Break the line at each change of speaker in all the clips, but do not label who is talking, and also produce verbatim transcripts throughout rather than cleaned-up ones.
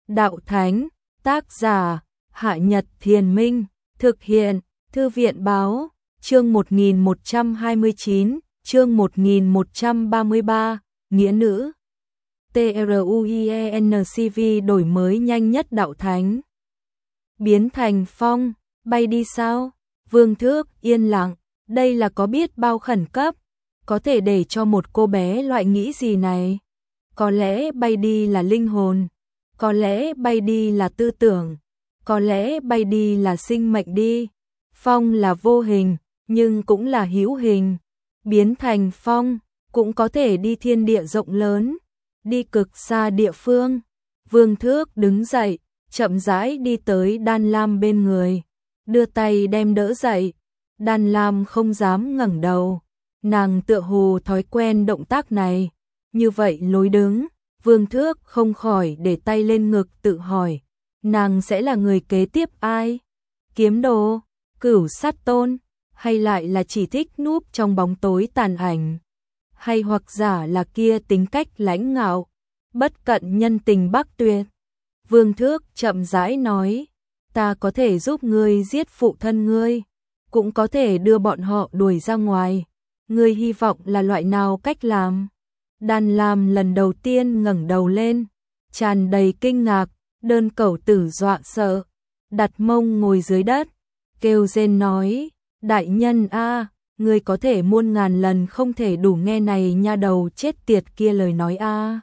Đạo Thánh, tác giả, Hạ Nhật Thiền Minh, thực hiện, Thư viện Báo, chương một nghìn một trăm hai mươi chín, chương một nghìn một trăm ba mươi ba, Nghĩa nữ. TRUIENCV đổi mới nhanh nhất Đạo Thánh. Biến thành phong, bay đi sao? Vương Thước yên lặng, đây là có biết bao khẩn cấp, có thể để cho một cô bé loại nghĩ gì này? Có lẽ bay đi là linh hồn, có lẽ bay đi là tư tưởng, có lẽ bay đi là sinh mệnh đi. Phong là vô hình, nhưng cũng là hữu hình. Biến thành phong, cũng có thể đi thiên địa rộng lớn, đi cực xa địa phương. Vương Thước đứng dậy, chậm rãi đi tới Đan Lam bên người, đưa tay đem đỡ dậy. Đan Lam không dám ngẩng đầu, nàng tựa hồ thói quen động tác này, như vậy lối đứng. Vương Thước không khỏi để tay lên ngực tự hỏi, nàng sẽ là người kế tiếp ai? Kiếm Đồ, Cửu Sát Tôn, hay lại là chỉ thích núp trong bóng tối tàn ảnh? Hay hoặc giả là kia tính cách lãnh ngạo, bất cận nhân tình Bắc Tuyệt? Vương Thước chậm rãi nói, ta có thể giúp ngươi giết phụ thân ngươi, cũng có thể đưa bọn họ đuổi ra ngoài. Ngươi hy vọng là loại nào cách làm? Đan Lam lần đầu tiên ngẩng đầu lên, tràn đầy kinh ngạc. Đơn Cẩu Tử dọa sợ, đặt mông ngồi dưới đất, kêu rên nói, đại nhân a, ngươi có thể muôn ngàn lần không thể đủ nghe này nha đầu chết tiệt kia lời nói a.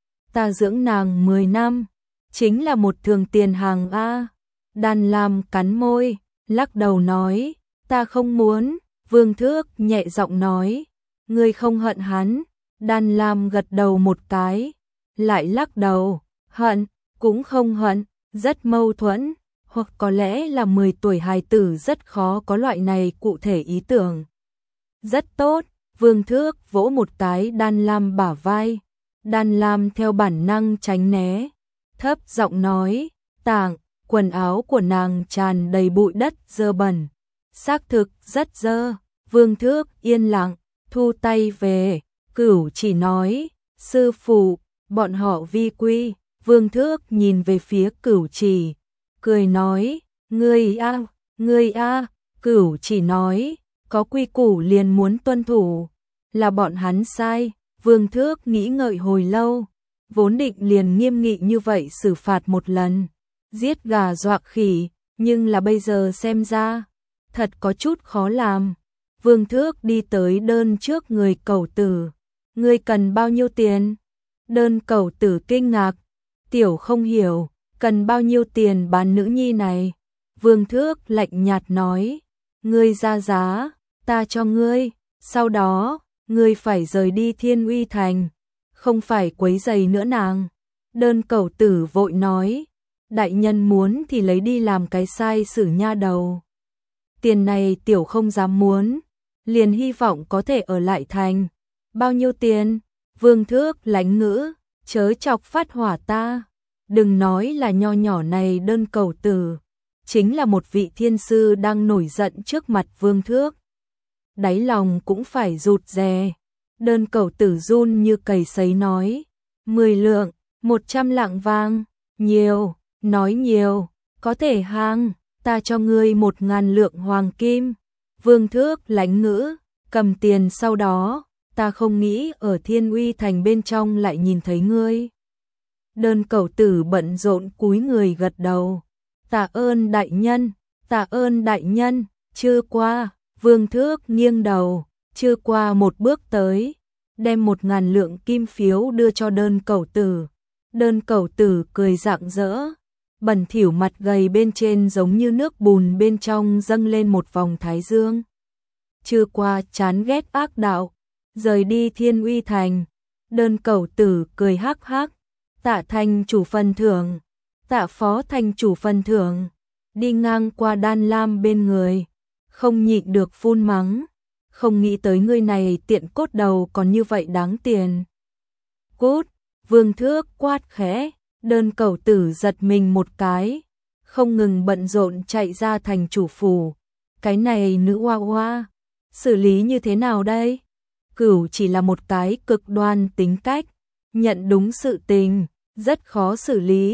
Ta dưỡng nàng mười năm, chính là một thường tiền hàng a. Đan Lam cắn môi, lắc đầu nói, ta không muốn. Vương Thước nhẹ giọng nói, ngươi không hận hắn? Đan Lam gật đầu một cái, lại lắc đầu, hận, cũng không hận, rất mâu thuẫn, hoặc có lẽ là mười tuổi hài tử rất khó có loại này cụ thể ý tưởng. Rất tốt, Vương Thước vỗ một cái Đan Lam bả vai. Đan Lam theo bản năng tránh né, thấp giọng nói, tảng, quần áo của nàng tràn đầy bụi đất dơ bẩn. Xác thực rất dơ. Vương Thước yên lặng, thu tay về. Cửu Chỉ nói, sư phụ, bọn họ vi quy. Vương Thước nhìn về phía Cửu Chỉ, cười nói, ngươi a, ngươi a. Cửu Chỉ nói, có quy củ liền muốn tuân thủ, là bọn hắn sai. Vương Thước nghĩ ngợi hồi lâu, vốn định liền nghiêm nghị như vậy xử phạt một lần, giết gà dọa khỉ, nhưng là bây giờ xem ra, thật có chút khó làm. Vương Thước đi tới Đơn trước người Cẩu Tử, ngươi cần bao nhiêu tiền? Đơn Cẩu Tử kinh ngạc, tiểu không hiểu, cần bao nhiêu tiền bán nữ nhi này? Vương Thước lạnh nhạt nói, ngươi ra giá, ta cho ngươi, sau đó, ngươi phải rời đi Thiên Uy Thành, không phải quấy rầy nữa nàng. Đơn Cẩu Tử vội nói, đại nhân muốn thì lấy đi làm cái sai sử nha đầu. Tiền này tiểu không dám muốn, liền hy vọng có thể ở lại thành. Bao nhiêu tiền? Vương Thước lánh ngữ, chớ chọc phát hỏa ta. Đừng nói là nho nhỏ này Đơn Cẩu Tử, chính là một vị thiên sư đang nổi giận trước mặt Vương Thước, đáy lòng cũng phải rụt rè. Đơn Cẩu Tử run như cầy sấy nói, mười lượng, một trăm lạng vàng, nhiều, nói nhiều, có thể hàng, ta cho ngươi một ngàn lượng hoàng kim. Vương Thước lánh ngữ, cầm tiền sau đó, ta không nghĩ ở Thiên Uy Thành bên trong lại nhìn thấy ngươi. Đơn Cẩu Tử bận rộn cúi người gật đầu, tạ ơn đại nhân, tạ ơn đại nhân. Chưa qua, Vương Thước nghiêng đầu, chưa qua một bước tới, đem một ngàn lượng kim phiếu đưa cho Đơn Cẩu Tử. Đơn Cẩu Tử cười rạng rỡ, bẩn thỉu mặt gầy bên trên giống như nước bùn bên trong dâng lên một vòng thái dương. Chưa qua chán ghét ác đạo, rời đi Thiên Uy Thành. Đơn Cẩu Tử cười hắc hắc, tạ thành chủ phần thưởng, tạ phó thành chủ phần thưởng. Đi ngang qua Đan Lam bên người, không nhịn được phun mắng, không nghĩ tới người này tiện cốt đầu còn như vậy đáng tiền. Cút! Vương Thước quát khẽ. Đơn Cẩu Tử giật mình một cái, không ngừng bận rộn chạy ra thành chủ phủ. Cái này nữ oa oa, xử lý như thế nào đây? Cửu chỉ là một cái cực đoan tính cách, nhận đúng sự tình, rất khó xử lý.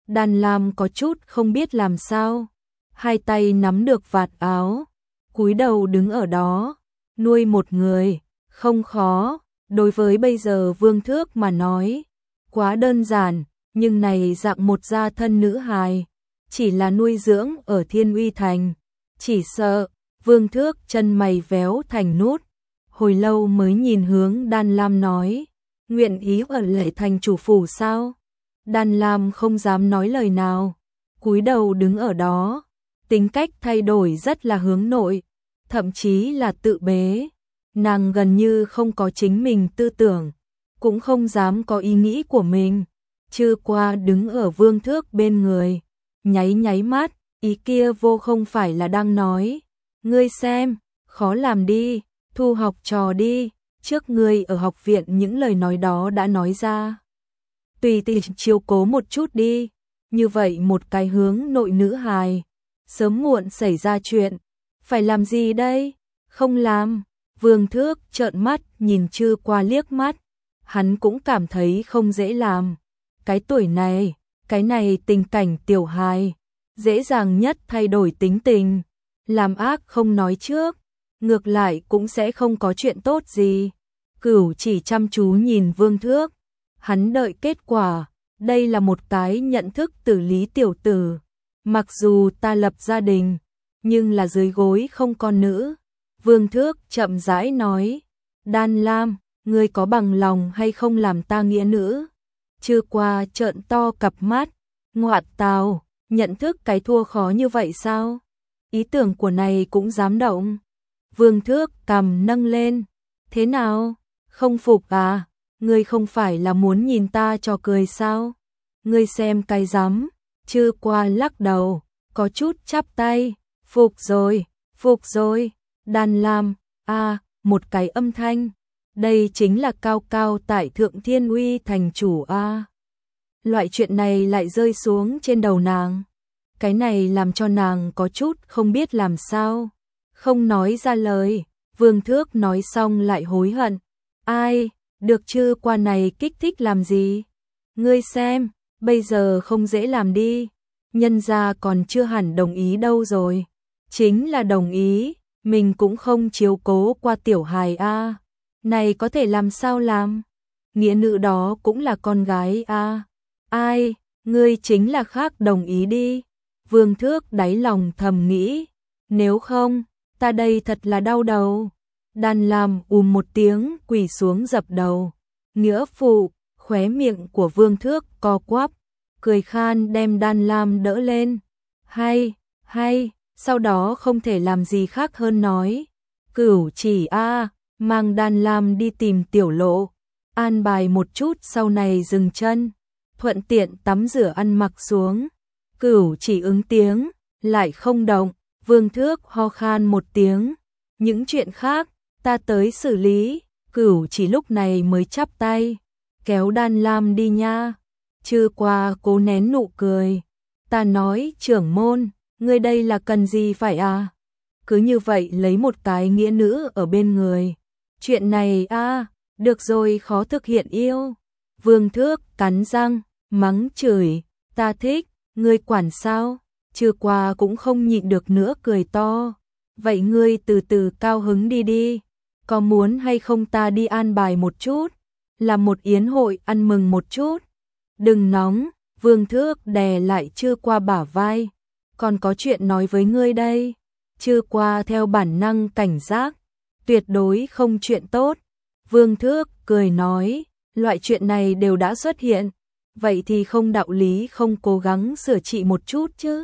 Đan Lam có chút không biết làm sao, hai tay nắm được vạt áo, cúi đầu đứng ở đó, nuôi một người, không khó, đối với bây giờ Vương Thước mà nói, quá đơn giản, nhưng này dạng một gia thân nữ hài, chỉ là nuôi dưỡng ở Thiên Uy Thành, chỉ sợ, Vương Thước chân mày véo thành nút, hồi lâu mới nhìn hướng Đan Lam nói, nguyện ý ở lại thành chủ phủ sao? Đan Lam không dám nói lời nào, cúi đầu đứng ở đó, tính cách thay đổi rất là hướng nội, thậm chí là tự bế, nàng gần như không có chính mình tư tưởng, cũng không dám có ý nghĩ của mình, Chư Qua đứng ở Vương Thước bên người, nháy nháy mắt, ý kia vô không phải là đang nói, ngươi xem, khó làm đi, thu học trò đi, trước ngươi ở học viện những lời nói đó đã nói ra. Tùy tiện chiếu cố một chút đi, như vậy một cái hướng nội nữ hài, sớm muộn xảy ra chuyện, phải làm gì đây? Không làm. Vương Thước trợn mắt nhìn Chư Qua liếc mắt, hắn cũng cảm thấy không dễ làm. Cái tuổi này, cái này tình cảnh tiểu hài, dễ dàng nhất thay đổi tính tình, làm ác không nói trước, ngược lại cũng sẽ không có chuyện tốt gì. Cửu chỉ chăm chú nhìn Vương Thước, hắn đợi kết quả, đây là một cái nhận thức tử lý tiểu tử. Mặc dù ta lập gia đình, nhưng là dưới gối không con nữ. Vương Thước chậm rãi nói, Đan Lam, ngươi có bằng lòng hay không làm ta nghĩa nữ? Chư Qua trợn to cặp mắt, ngoạ tào, nhận thức cái thua khó như vậy sao? Ý tưởng của này cũng dám động. Vương Thước cằm nâng lên, thế nào? Không phục à? Ngươi không phải là muốn nhìn ta cho cười sao? Ngươi xem cái rắm. Chư Qua lắc đầu, có chút chắp tay, phục rồi, phục rồi. Đan Lam, a, à, một cái âm thanh, đây chính là cao cao tại thượng Thiên Uy thành chủ a. À. Loại chuyện này lại rơi xuống trên đầu nàng, cái này làm cho nàng có chút không biết làm sao, không nói ra lời. Vương Thước nói xong lại hối hận, ai, được Chư Qua này kích thích làm gì? Ngươi xem, bây giờ không dễ làm đi, nhân gia còn chưa hẳn đồng ý đâu rồi, chính là đồng ý. Mình cũng không chiếu cố qua tiểu hài a, à. Này có thể làm sao làm? Nghĩa nữ đó cũng là con gái a. À. Ai, ngươi chính là khác đồng ý đi. Vương Thước đáy lòng thầm nghĩ, nếu không, ta đây thật là đau đầu. Đan Lam ùm một tiếng quỳ xuống dập đầu. Nghĩa phụ, khóe miệng của Vương Thước co quắp, cười khan đem Đan Lam đỡ lên. Hay, hay. Sau đó không thể làm gì khác hơn nói, Cửu chỉ a, à, mang Đan Lam đi tìm tiểu lộ, an bài một chút sau này dừng chân, thuận tiện tắm rửa ăn mặc xuống. Cửu chỉ ứng tiếng, lại không động. Vương Thước ho khan một tiếng, những chuyện khác ta tới xử lý. Cửu chỉ lúc này mới chắp tay, kéo Đan Lam đi nha. Chư Qua cố nén nụ cười, ta nói trưởng môn, ngươi đây là cần gì phải à? Cứ như vậy lấy một cái nghĩa nữ ở bên người. Chuyện này a, à, được rồi khó thực hiện yêu. Vương Thước cắn răng, mắng chửi, ta thích, ngươi quản sao? Chư Qua cũng không nhịn được nữa cười to. Vậy ngươi từ từ cao hứng đi đi. Có muốn hay không ta đi an bài một chút? Làm một yến hội ăn mừng một chút. Đừng nóng, Vương Thước đè lại Chư Qua bả vai. Còn có chuyện nói với ngươi đây. Chư Qua theo bản năng cảnh giác, tuyệt đối không chuyện tốt. Vương Thước cười nói, loại chuyện này đều đã xuất hiện, vậy thì không đạo lý không cố gắng sửa trị một chút chứ.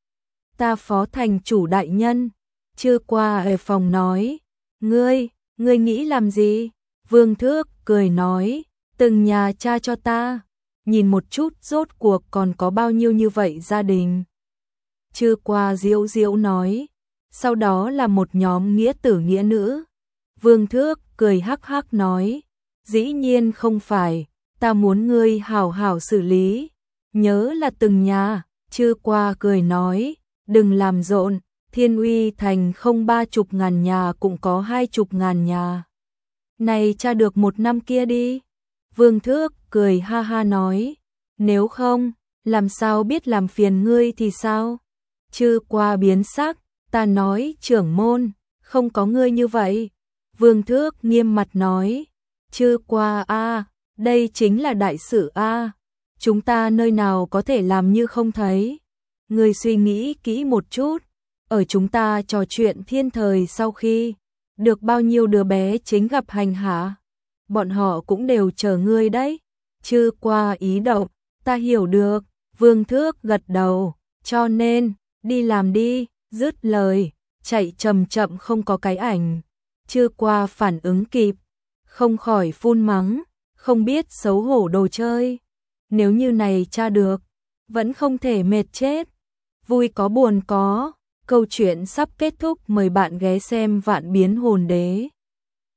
Ta phó thành chủ đại nhân. Chư Qua ở phòng nói, ngươi, ngươi nghĩ làm gì? Vương Thước cười nói, từng nhà cha cho ta, nhìn một chút rốt cuộc còn có bao nhiêu như vậy gia đình. Chư Qua diễu diễu nói, sau đó là một nhóm nghĩa tử nghĩa nữ. Vương Thước cười hắc hắc nói, dĩ nhiên không phải, ta muốn ngươi hảo hảo xử lý, nhớ là từng nhà. Chư Qua cười nói, đừng làm rộn, Thiên Uy thành không ba chục ngàn nhà cũng có hai chục ngàn nhà. Này tra được một năm kia đi. Vương Thước cười ha ha nói, nếu không, làm sao biết làm phiền ngươi thì sao? Chư qua biến sắc, ta nói trưởng môn, không có ngươi như vậy. Vương Thước nghiêm mặt nói, chư qua a, đây chính là đại sự a, chúng ta nơi nào có thể làm như không thấy. Ngươi suy nghĩ kỹ một chút, ở chúng ta trò chuyện thiên thời sau khi được bao nhiêu đứa bé chính gặp hành hạ, bọn họ cũng đều chờ ngươi đấy. Chư qua ý động, ta hiểu được. Vương Thước gật đầu, cho nên, đi làm đi, dứt lời, chạy chậm chậm không có cái ảnh. Chư qua phản ứng kịp, không khỏi phun mắng, không biết xấu hổ đồ chơi. Nếu như này tra được, vẫn không thể mệt chết. Vui có buồn có, câu chuyện sắp kết thúc, mời bạn ghé xem Vạn Biến Hồn Đế.